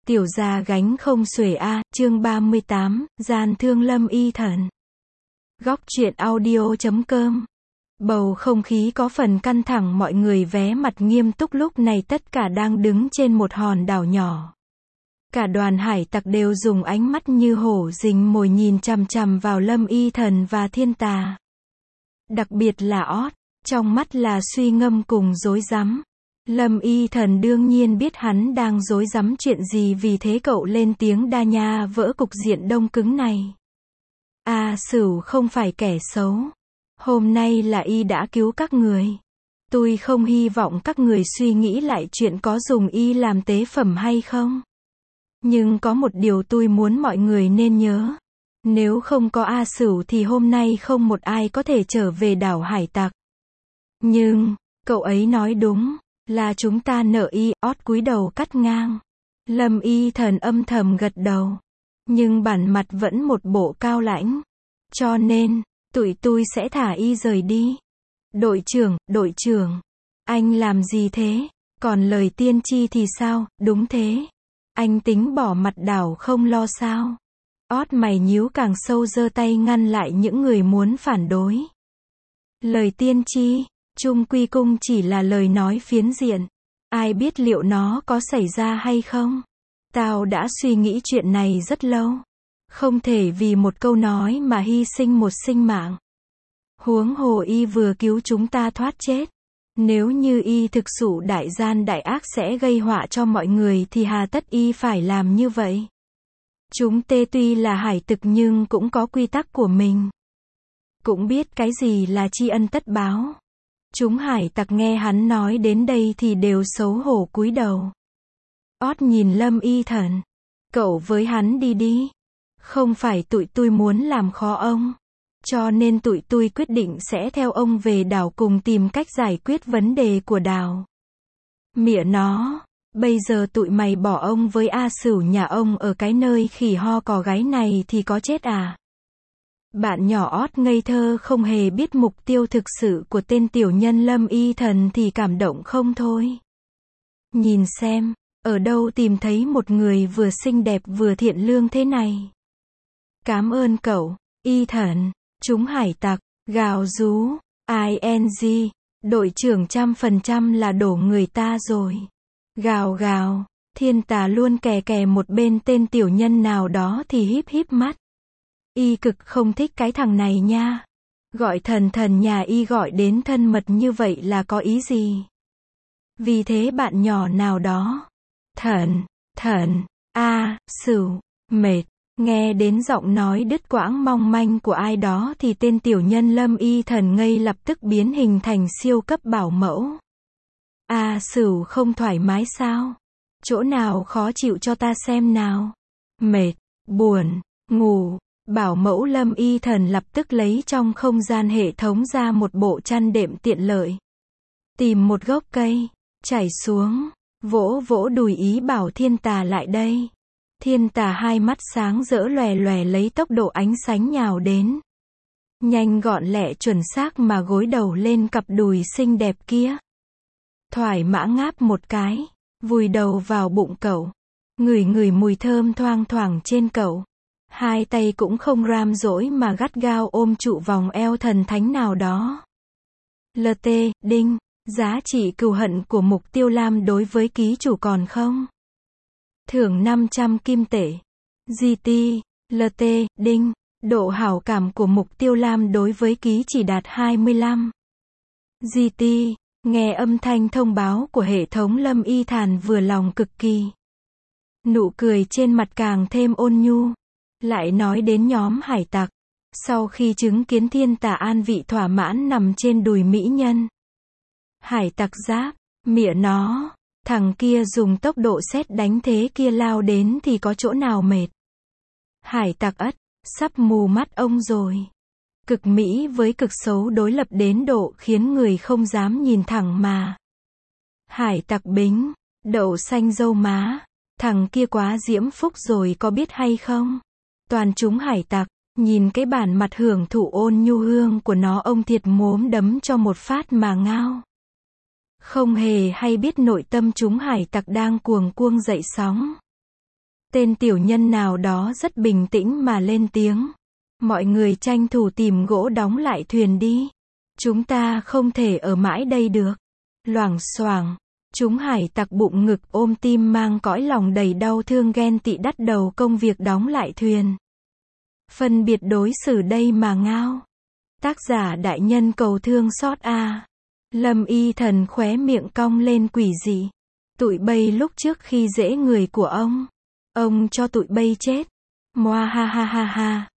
Tiểu gia gánh không xuể a, chương 38, gian thương Lâm Y Thần. Góc truyện audio.com. Bầu không khí có phần căng thẳng, mọi người vé mặt nghiêm túc, lúc này tất cả đang đứng trên một hòn đảo nhỏ. Cả đoàn hải tặc đều dùng ánh mắt như hổ rình mồi nhìn chằm chằm vào Lâm Y Thần và Thiên Tà. Đặc biệt là Ót, trong mắt là suy ngẫm cùng rối rắm. Lâm Y Thần đương nhiên biết hắn đang rối rắm chuyện gì, vì thế cậu lên tiếng đa nha vỡ cục diện đông cứng này. A Sửu không phải kẻ xấu. Hôm nay là y đã cứu các người. Tôi không hy vọng các người suy nghĩ lại chuyện có dùng y làm tế phẩm hay không. Nhưng có một điều tôi muốn mọi người nên nhớ. Nếu không có A Sửu thì hôm nay không một ai có thể trở về đảo hải tặc. Nhưng, cậu ấy nói đúng. Là chúng ta nợ y. Ót cúi đầu cắt ngang. Lâm Y Thần âm thầm gật đầu. Nhưng bản mặt vẫn một bộ cao lãnh. Cho nên, tụi tôi sẽ thả y rời đi. Đội trưởng, anh làm gì thế? Còn lời tiên tri thì sao? Đúng thế. Anh tính bỏ mặt đảo không lo sao? Ót mày nhíu càng sâu, giơ tay ngăn lại những người muốn phản đối. Lời tiên tri, chung quy cung chỉ là lời nói phiến diện. Ai biết liệu nó có xảy ra hay không? Tao đã suy nghĩ chuyện này rất lâu. Không thể vì một câu nói mà hy sinh một sinh mạng. Huống hồ y vừa cứu chúng ta thoát chết. Nếu như y thực sự đại gian đại ác sẽ gây họa cho mọi người thì hà tất y phải làm như vậy. Chúng tê tuy là hải tặc nhưng cũng có quy tắc của mình. Cũng biết cái gì là tri ân tất báo. Chúng hải tặc nghe hắn nói đến đây thì đều xấu hổ cúi đầu. Ót nhìn Lâm Y Thần. Cậu với hắn đi đi. Không phải tụi tôi muốn làm khó ông. Cho nên tụi tôi quyết định sẽ theo ông về đảo cùng tìm cách giải quyết vấn đề của đảo. Mịa nó, bây giờ tụi mày bỏ ông với A Sửu nhà ông ở cái nơi khỉ ho cò gáy này thì có chết à? Bạn nhỏ Ót ngây thơ không hề biết mục tiêu thực sự của tên tiểu nhân Lâm Y Thần thì cảm động không thôi. Nhìn xem, ở đâu tìm thấy một người vừa xinh đẹp vừa thiện lương thế này. Cảm ơn cậu, Y Thần. Chúng hải tặc, gào rú, ING, đội trưởng 100% là đổ người ta rồi. Gào gào, Thiên Tà luôn kè kè một bên tên tiểu nhân nào đó thì híp híp mắt. Y cực không thích cái thằng này nha. Gọi thần nhà y gọi đến thân mật như vậy là có ý gì? Vì thế bạn nhỏ nào đó. Thần, Sửu, mệt. Nghe đến giọng nói đứt quãng mong manh của ai đó thì tên tiểu nhân Lâm Y Thần ngây lập tức biến hình thành siêu cấp bảo mẫu. A Sửu không thoải mái sao? Chỗ nào khó chịu cho ta xem nào? Mệt, buồn, ngủ. Bảo mẫu Lâm Y Thần lập tức lấy trong không gian hệ thống ra một bộ chăn đệm tiện lợi. Tìm một gốc cây, chảy xuống, vỗ vỗ đùi ý bảo Thiên Tà lại đây. Thiên Tà hai mắt sáng rỡ lòe lòe lấy tốc độ ánh sáng nhào đến. Nhanh gọn lẹ chuẩn xác mà gối đầu lên cặp đùi xinh đẹp kia. Thoải mã ngáp một cái, vùi đầu vào bụng cậu. Ngửi ngửi mùi thơm thoang thoảng trên cậu. Hai tay cũng không ram dỗi mà gắt gao ôm trụ vòng eo thần thánh nào đó. LT, đinh, giá trị cừu hận của Mục Tiêu Lam đối với ký chủ còn không? Thưởng 500 kim tệ. GT, LT, đinh, độ hảo cảm của Mục Tiêu Lam đối với ký chỉ đạt 25. GT, nghe âm thanh thông báo của hệ thống Lâm Y Thần vừa lòng cực kỳ. Nụ cười trên mặt càng thêm ôn nhu. Lại nói đến nhóm hải tặc. Sau khi chứng kiến Thiên Tà an vị thỏa mãn nằm trên đùi mỹ nhân. Hải tặc giáp, mịa nó. Thằng kia dùng tốc độ sét đánh thế kia lao đến thì có chỗ nào mệt. Hải tặc ất, sắp mù mắt ông rồi. Cực mỹ với cực xấu đối lập đến độ khiến người không dám nhìn thẳng mà. Hải tặc bính, đậu xanh dâu má. Thằng kia quá diễm phúc rồi có biết hay không? Toàn chúng hải tặc, nhìn cái bản mặt hưởng thụ ôn nhu hương của nó, ông thiệt mốm đấm cho một phát mà ngao. Không hề hay biết nội tâm chúng hải tặc đang cuồng cuông dậy sóng. Tên tiểu nhân nào đó rất bình tĩnh mà lên tiếng. Mọi người tranh thủ tìm gỗ đóng lại thuyền đi. Chúng ta không thể ở mãi đây được. Loảng xoảng, chúng hải tặc bụng ngực ôm tim mang cõi lòng đầy đau thương ghen tị đắt đầu công việc đóng lại thuyền. Phân biệt đối xử đây mà ngao. Tác giả đại nhân cầu thương xót a. Lâm Y Thần khóe miệng cong lên quỷ dị. Tụi bay lúc trước khi dễ người của ông cho tụi bay chết. Moa ha ha ha ha.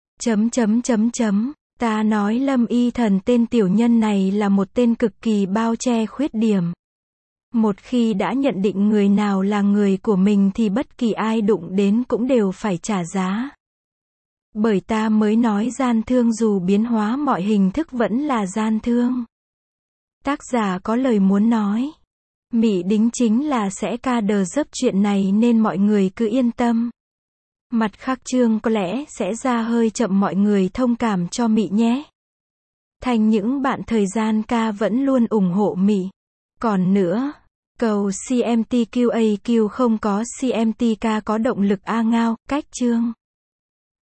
Ta nói Lâm Y Thần tên tiểu nhân này là một tên cực kỳ bao che khuyết điểm. Một khi đã nhận định người nào là người của mình thì bất kỳ ai đụng đến cũng đều phải trả giá. Bởi ta mới nói gian thương dù biến hóa mọi hình thức vẫn là gian thương. Tác giả có lời muốn nói. Mị đính chính là sẽ ca đờ dấp chuyện này nên mọi người cứ yên tâm. Mặt khác chương có lẽ sẽ ra hơi chậm, mọi người thông cảm cho Mị nhé. Thành những bạn thời gian ca vẫn luôn ủng hộ Mị. Còn nữa, cầu CMTQAQ không có CMTK có động lực a ngao, cách chương.